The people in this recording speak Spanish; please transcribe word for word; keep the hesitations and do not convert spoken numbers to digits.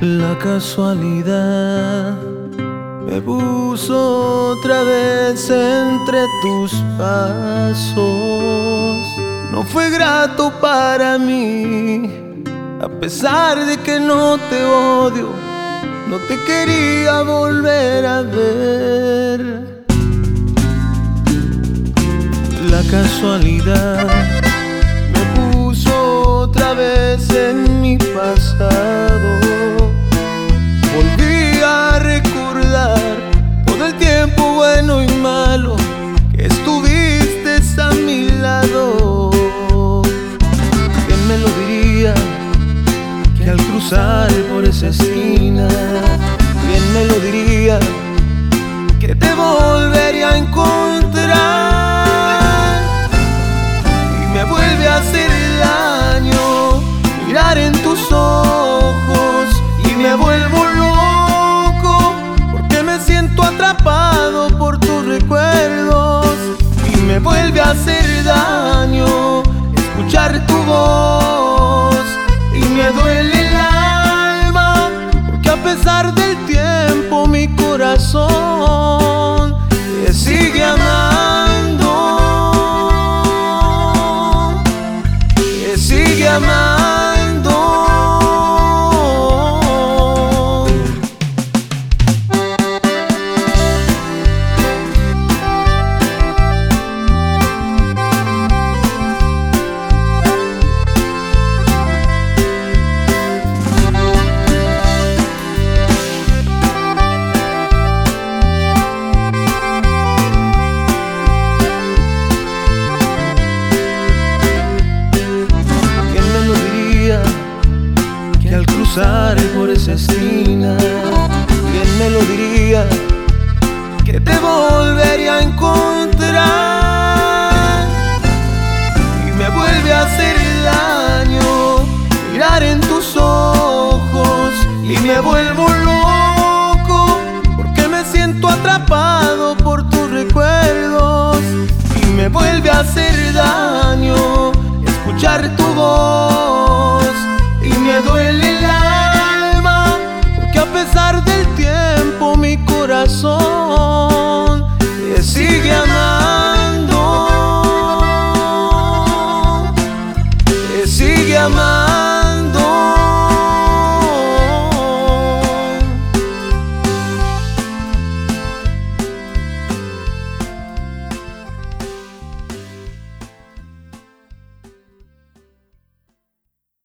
La casualidad me puso otra vez entre tus pasos. No fue grato para mí, a pesar de que no te odio, no te quería volver a ver. La casualidad me puso otra vez en mi pasado. Volví a recordar todo el tiempo bueno y malo que estuviste a mi lado. ¿Quién me lo diría que al cruzar por esa esquina? ¿Quién me lo diría que te volvería a encontrar? Y me vuelve a hacer daño mirar en tus ojos, y me vuelvo loco porque me siento atrapado por tus recuerdos. Y me vuelve a hacer daño escuchar tu voz, y me duele el alma porque a pesar del tiempo mi corazón te sigue amando, te sigue amando. Por esa esquina, ¿quién me lo diría que te volvería a encontrar? Y me vuelve a hacer daño mirar en tus ojos, y me vuelvo loco porque me siento atrapado por tus recuerdos. Y me vuelve a hacer daño